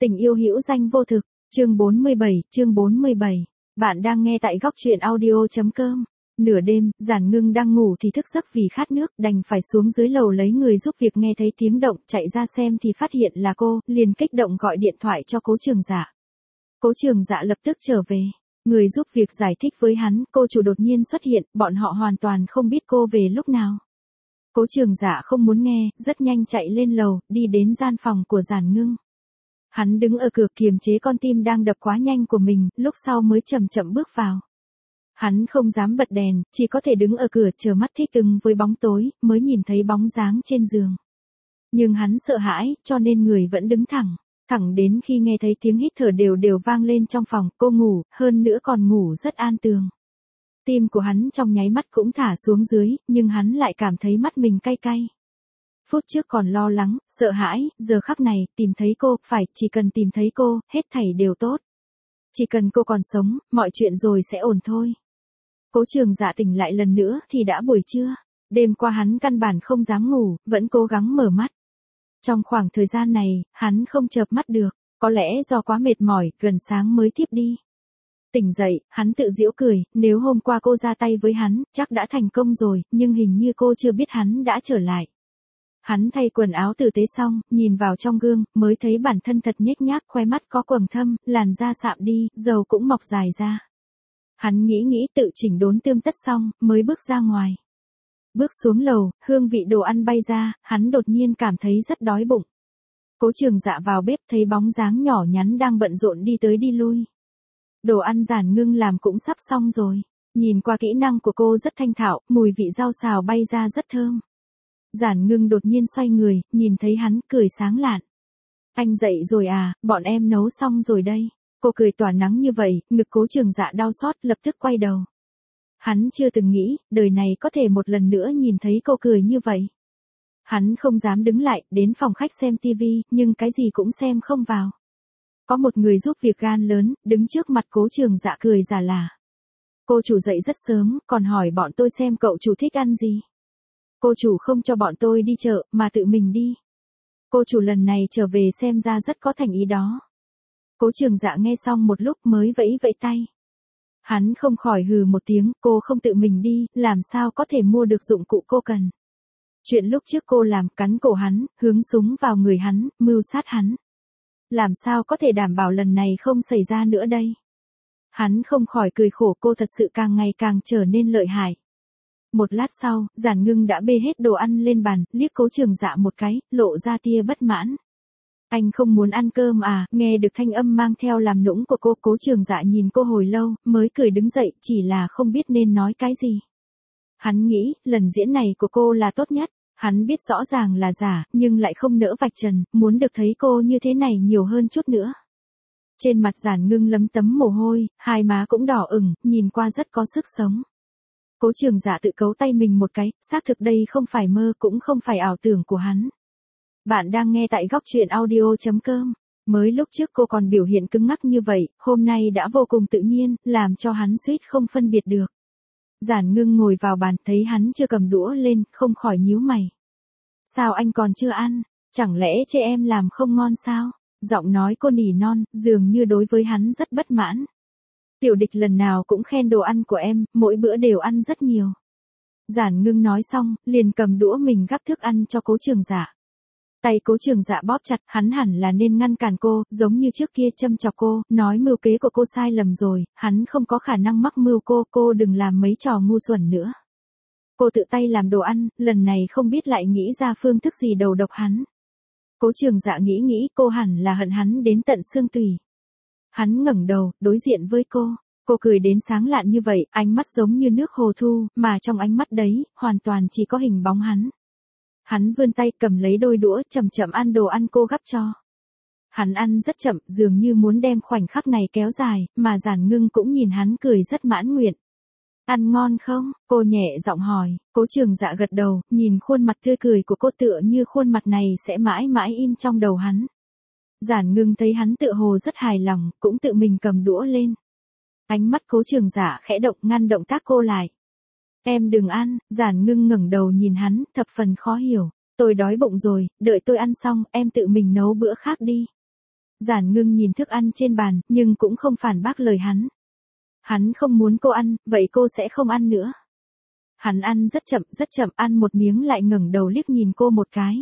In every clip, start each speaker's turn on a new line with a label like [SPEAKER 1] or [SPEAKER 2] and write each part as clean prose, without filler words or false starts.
[SPEAKER 1] Tình yêu hữu danh vô thực, chương 47. Bạn đang nghe tại góc truyện audio.com. Nửa đêm, Giản Ngưng đang ngủ thì thức giấc vì khát nước, đành phải xuống dưới lầu lấy người giúp việc, nghe thấy tiếng động, chạy ra xem thì phát hiện là cô, liền kích động gọi điện thoại cho Cố Trường Dạ. Cố Trường Dạ lập tức trở về. Người giúp việc giải thích với hắn, cô chủ đột nhiên xuất hiện, bọn họ hoàn toàn không biết cô về lúc nào. Cố Trường Dạ không muốn nghe, rất nhanh chạy lên lầu, đi đến gian phòng của Giản Ngưng. Hắn đứng ở cửa kiềm chế con tim đang đập quá nhanh của mình, lúc sau mới chậm chậm bước vào. Hắn không dám bật đèn, chỉ có thể đứng ở cửa chờ mắt thích ứng với bóng tối, mới nhìn thấy bóng dáng trên giường. Nhưng hắn sợ hãi, cho nên người vẫn đứng thẳng đến khi nghe thấy tiếng hít thở đều đều vang lên trong phòng, cô ngủ, hơn nữa còn ngủ rất an tường. Tim của hắn trong nháy mắt cũng thả xuống dưới, nhưng hắn lại cảm thấy mắt mình cay cay. Phút trước còn lo lắng, sợ hãi, giờ khắc này, tìm thấy cô, chỉ cần tìm thấy cô, hết thảy đều tốt. Chỉ cần cô còn sống, mọi chuyện rồi sẽ ổn thôi. Cố Trường Dạ tỉnh lại lần nữa thì đã buổi trưa. Đêm qua hắn căn bản không dám ngủ, vẫn cố gắng mở mắt. Trong khoảng thời gian này, hắn không chợp mắt được, có lẽ do quá mệt mỏi, gần sáng mới thiếp đi. Tỉnh dậy, hắn tự giễu cười, nếu hôm qua cô ra tay với hắn, chắc đã thành công rồi, nhưng hình như cô chưa biết hắn đã trở lại. Hắn thay quần áo tử tế xong, nhìn vào trong gương, mới thấy bản thân thật nhếch nhác, khoe mắt có quầng thâm, làn da sạm đi, râu cũng mọc dài ra. Hắn nghĩ tự chỉnh đốn tươm tất xong, mới bước ra ngoài. Bước xuống lầu, hương vị đồ ăn bay ra, hắn đột nhiên cảm thấy rất đói bụng. Cố Trường Dạ vào bếp thấy bóng dáng nhỏ nhắn đang bận rộn đi tới đi lui. Đồ ăn Giản Ngưng làm cũng sắp xong rồi. Nhìn qua kỹ năng của cô rất thanh thạo, mùi vị rau xào bay ra rất thơm. Giản Ngưng đột nhiên xoay người, nhìn thấy hắn, cười sáng lạn. Anh dậy rồi à, bọn em nấu xong rồi đây. Cô cười tỏa nắng như vậy, ngực Cố Trường Dạ đau xót, lập tức quay đầu. Hắn chưa từng nghĩ, đời này có thể một lần nữa nhìn thấy cô cười như vậy. Hắn không dám đứng lại, đến phòng khách xem tivi, nhưng cái gì cũng xem không vào. Có một người giúp việc gan lớn, đứng trước mặt Cố Trường Dạ cười giả lả. Cô chủ dậy rất sớm, còn hỏi bọn tôi xem cậu chủ thích ăn gì. Cô chủ không cho bọn tôi đi chợ, mà tự mình đi. Cô chủ lần này trở về xem ra rất có thành ý đó. Cố Trường Dạ nghe xong một lúc mới vẫy vẫy tay. Hắn không khỏi hừ một tiếng, cô không tự mình đi, làm sao có thể mua được dụng cụ cô cần. Chuyện lúc trước cô làm, cắn cổ hắn, hướng súng vào người hắn, mưu sát hắn. Làm sao có thể đảm bảo lần này không xảy ra nữa đây. Hắn không khỏi cười khổ, cô thật sự càng ngày càng trở nên lợi hại. Một lát sau, Giản Ngưng đã bê hết đồ ăn lên bàn, liếc Cố Trường Dạ một cái, lộ ra tia bất mãn. Anh không muốn ăn cơm à, nghe được thanh âm mang theo làm nũng của cô. Cố Trường Dạ nhìn cô hồi lâu, mới cười đứng dậy, chỉ là không biết nên nói cái gì. Hắn nghĩ, lần diễn này của cô là tốt nhất, hắn biết rõ ràng là giả, nhưng lại không nỡ vạch trần, muốn được thấy cô như thế này nhiều hơn chút nữa. Trên mặt Giản Ngưng lấm tấm mồ hôi, hai má cũng đỏ ửng, nhìn qua rất có sức sống. Cố Trường Dạ tự cấu tay mình một cái, xác thực đây không phải mơ cũng không phải ảo tưởng của hắn. Bạn đang nghe tại góc truyện audio.com. Mới lúc trước cô còn biểu hiện cứng ngắc như vậy, hôm nay đã vô cùng tự nhiên, làm cho hắn suýt không phân biệt được. Giản Ngưng ngồi vào bàn, thấy hắn chưa cầm đũa lên, không khỏi nhíu mày. Sao anh còn chưa ăn? Chẳng lẽ chê em làm không ngon sao? Giọng nói cô nỉ non, dường như đối với hắn rất bất mãn. Tiểu Địch lần nào cũng khen đồ ăn của em, mỗi bữa đều ăn rất nhiều. Giản Ngưng nói xong, liền cầm đũa mình gắp thức ăn cho Cố Trường Dạ. Tay Cố Trường Dạ bóp chặt, hắn hẳn là nên ngăn cản cô, giống như trước kia châm chọc cô, nói mưu kế của cô sai lầm rồi, hắn không có khả năng mắc mưu cô đừng làm mấy trò ngu xuẩn nữa. Cô tự tay làm đồ ăn, lần này không biết lại nghĩ ra phương thức gì đầu độc hắn. Cố Trường Dạ nghĩ cô hẳn là hận hắn đến tận xương tủy. Hắn ngẩng đầu, đối diện với cô cười đến sáng lạn như vậy, ánh mắt giống như nước hồ thu, mà trong ánh mắt đấy, hoàn toàn chỉ có hình bóng hắn. Hắn vươn tay cầm lấy đôi đũa, chậm chậm ăn đồ ăn cô gắp cho. Hắn ăn rất chậm, dường như muốn đem khoảnh khắc này kéo dài, mà Giản Ngưng cũng nhìn hắn cười rất mãn nguyện. Ăn ngon không? Cô nhẹ giọng hỏi. Cố Trường Dạ gật đầu, nhìn khuôn mặt tươi cười của cô tựa như khuôn mặt này sẽ mãi mãi in trong đầu hắn. Giản Ngưng thấy hắn tựa hồ rất hài lòng, cũng tự mình cầm đũa lên. Ánh mắt Cố Trường Dạ khẽ động, ngăn động tác cô lại. Em đừng ăn. Giản Ngưng ngẩng đầu nhìn hắn, thập phần khó hiểu. Tôi đói bụng rồi, đợi tôi ăn xong, em tự mình nấu bữa khác đi. Giản Ngưng nhìn thức ăn trên bàn, nhưng cũng không phản bác lời hắn. Hắn không muốn cô ăn, vậy cô sẽ không ăn nữa. Hắn ăn rất chậm, ăn một miếng lại ngẩng đầu liếc nhìn cô một cái.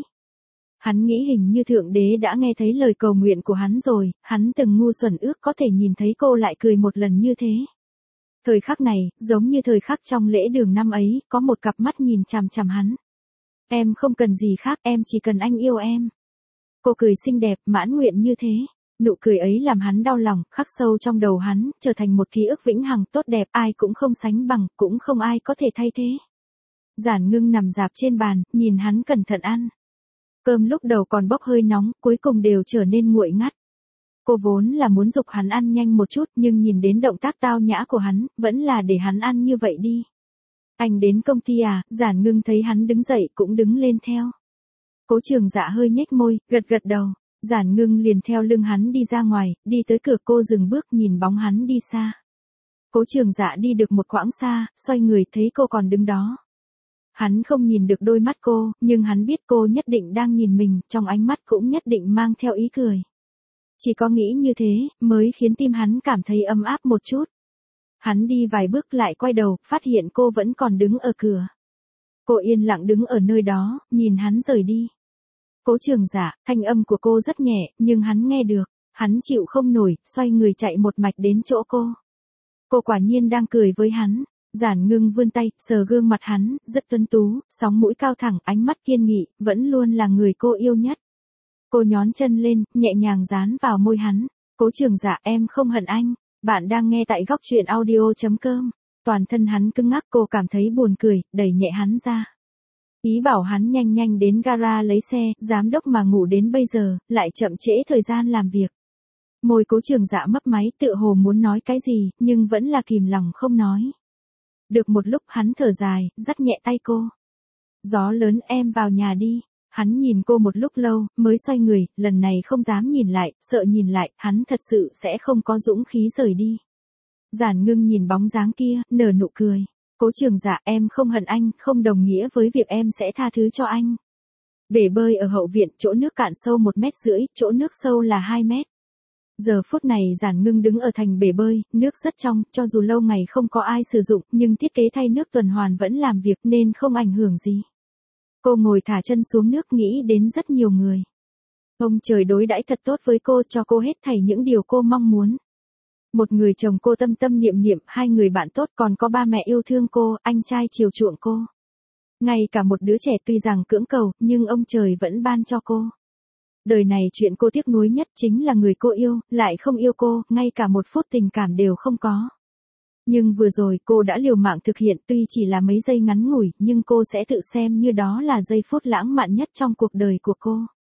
[SPEAKER 1] Hắn nghĩ hình như Thượng Đế đã nghe thấy lời cầu nguyện của hắn rồi, hắn từng ngu xuẩn ước có thể nhìn thấy cô lại cười một lần như thế. Thời khắc này, giống như thời khắc trong lễ đường năm ấy, có một cặp mắt nhìn chằm chằm hắn. Em không cần gì khác, em chỉ cần anh yêu em. Cô cười xinh đẹp, mãn nguyện như thế. Nụ cười ấy làm hắn đau lòng, khắc sâu trong đầu hắn, trở thành một ký ức vĩnh hằng tốt đẹp, ai cũng không sánh bằng, cũng không ai có thể thay thế. Giản Ngưng nằm rạp trên bàn, nhìn hắn cẩn thận ăn. Cơm lúc đầu còn bốc hơi nóng, cuối cùng đều trở nên nguội ngắt. Cô vốn là muốn giục hắn ăn nhanh một chút, nhưng nhìn đến động tác tao nhã của hắn, vẫn là để hắn ăn như vậy đi. Anh đến công ty à? Giản Ngưng thấy hắn đứng dậy cũng đứng lên theo. Cố Trường Dạ hơi nhếch môi, gật gật đầu. Giản Ngưng liền theo lưng hắn đi ra ngoài, đi tới cửa cô dừng bước nhìn bóng hắn đi xa. Cố Trường Dạ đi được một quãng xa, xoay người thấy cô còn đứng đó. Hắn không nhìn được đôi mắt cô, nhưng hắn biết cô nhất định đang nhìn mình, trong ánh mắt cũng nhất định mang theo ý cười. Chỉ có nghĩ như thế, mới khiến tim hắn cảm thấy ấm áp một chút. Hắn đi vài bước lại quay đầu, phát hiện cô vẫn còn đứng ở cửa. Cô yên lặng đứng ở nơi đó, nhìn hắn rời đi. Cố Trường Dạ, thanh âm của cô rất nhẹ, nhưng hắn nghe được. Hắn chịu không nổi, xoay người chạy một mạch đến chỗ cô. Cô quả nhiên đang cười với hắn. Giản Ngưng vươn tay, sờ gương mặt hắn, rất tuấn tú, sóng mũi cao thẳng, ánh mắt kiên nghị, vẫn luôn là người cô yêu nhất. Cô nhón chân lên, nhẹ nhàng dán vào môi hắn. Cố Trường Dạ, em không hận anh. Bạn đang nghe tại góc truyện audio.com. Toàn thân hắn cứng ngắc, cô cảm thấy buồn cười, đẩy nhẹ hắn ra. Ý bảo hắn nhanh nhanh đến gara lấy xe, giám đốc mà ngủ đến bây giờ, lại chậm trễ thời gian làm việc. Môi Cố Trường Dạ mấp máy, tựa hồ muốn nói cái gì, nhưng vẫn là kìm lòng không nói. Được một lúc hắn thở dài, dắt nhẹ tay cô. Gió lớn, em vào nhà đi. Hắn nhìn cô một lúc lâu, mới xoay người, lần này không dám nhìn lại, sợ nhìn lại, hắn thật sự sẽ không có dũng khí rời đi. Giản Ngưng nhìn bóng dáng kia, nở nụ cười. Cố Trường Dạ, em không hận anh, không đồng nghĩa với việc em sẽ tha thứ cho anh. Bể bơi ở hậu viện, chỗ nước cạn sâu 1,5 mét, chỗ nước sâu là 2 mét. Giờ phút này Giản Ngưng đứng ở thành bể bơi, nước rất trong, cho dù lâu ngày không có ai sử dụng, nhưng thiết kế thay nước tuần hoàn vẫn làm việc nên không ảnh hưởng gì. Cô ngồi thả chân xuống nước nghĩ đến rất nhiều người. Ông trời đối đãi thật tốt với cô, cho cô hết thảy những điều cô mong muốn. Một người chồng cô tâm tâm niệm niệm, 2 người bạn tốt, còn có ba mẹ yêu thương cô, anh trai chiều chuộng cô. Ngay cả một đứa trẻ tuy rằng cưỡng cầu, nhưng ông trời vẫn ban cho cô. Đời này chuyện cô tiếc nuối nhất chính là người cô yêu, lại không yêu cô, ngay cả một phút tình cảm đều không có. Nhưng vừa rồi cô đã liều mạng thực hiện, tuy chỉ là mấy giây ngắn ngủi, nhưng cô sẽ tự xem như đó là giây phút lãng mạn nhất trong cuộc đời của cô.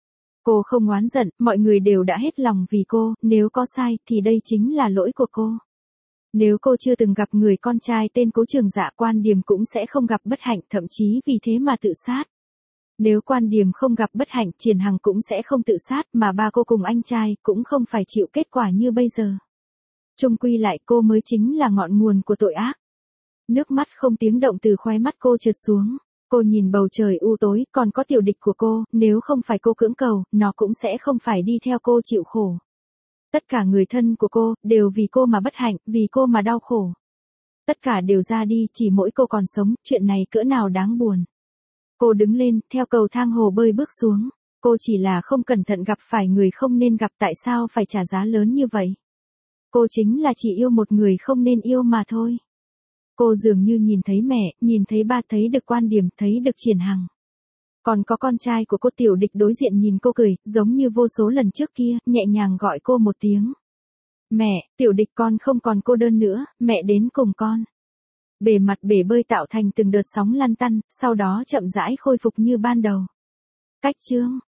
[SPEAKER 1] Cô không oán giận, mọi người đều đã hết lòng vì cô, nếu có sai thì đây chính là lỗi của cô. Nếu cô chưa từng gặp người con trai tên Cố Trường Dạ, Quan Điềm cũng sẽ không gặp bất hạnh, thậm chí vì thế mà tự sát. Nếu Quan Điềm không gặp bất hạnh, Triển Hằng cũng sẽ không tự sát, mà ba cô cùng anh trai cũng không phải chịu kết quả như bây giờ. Chung quy lại cô mới chính là ngọn nguồn của tội ác. Nước mắt không tiếng động từ khóe mắt cô trượt xuống. Cô nhìn bầu trời u tối, còn có Tiểu Địch của cô, nếu không phải cô cưỡng cầu, nó cũng sẽ không phải đi theo cô chịu khổ. Tất cả người thân của cô, đều vì cô mà bất hạnh, vì cô mà đau khổ. Tất cả đều ra đi, chỉ mỗi cô còn sống, chuyện này cỡ nào đáng buồn. Cô đứng lên, theo cầu thang hồ bơi bước xuống. Cô chỉ là không cẩn thận gặp phải người không nên gặp, tại sao phải trả giá lớn như vậy? Cô chính là chỉ yêu một người không nên yêu mà thôi. Cô dường như nhìn thấy mẹ, nhìn thấy ba, thấy được Quan Điềm, thấy được Triển Hằng. Còn có con trai của cô Tiểu Địch đối diện nhìn cô cười, giống như vô số lần trước kia, nhẹ nhàng gọi cô một tiếng. Mẹ, Tiểu Địch con không còn cô đơn nữa, mẹ đến cùng con. Bề mặt bể bơi tạo thành từng đợt sóng lăn tăn, sau đó chậm rãi khôi phục như ban đầu. Cách chương